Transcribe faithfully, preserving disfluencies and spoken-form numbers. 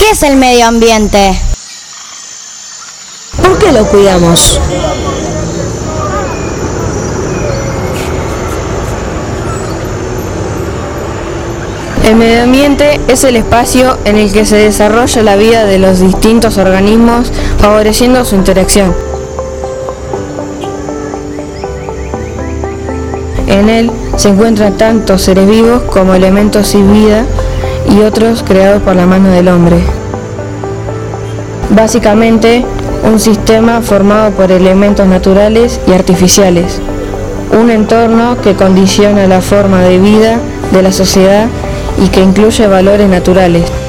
¿Qué es el medio ambiente? ¿Por qué lo cuidamos? El medio ambiente es el espacio en el que se desarrolla la vida de los distintos organismos, favoreciendo su interacción. En él se encuentran tanto seres vivos como elementos sin vida y otros creados por la mano del hombre. Básicamente, un sistema formado por elementos naturales y artificiales, un entorno que condiciona la forma de vida de la sociedad y que incluye valores naturales.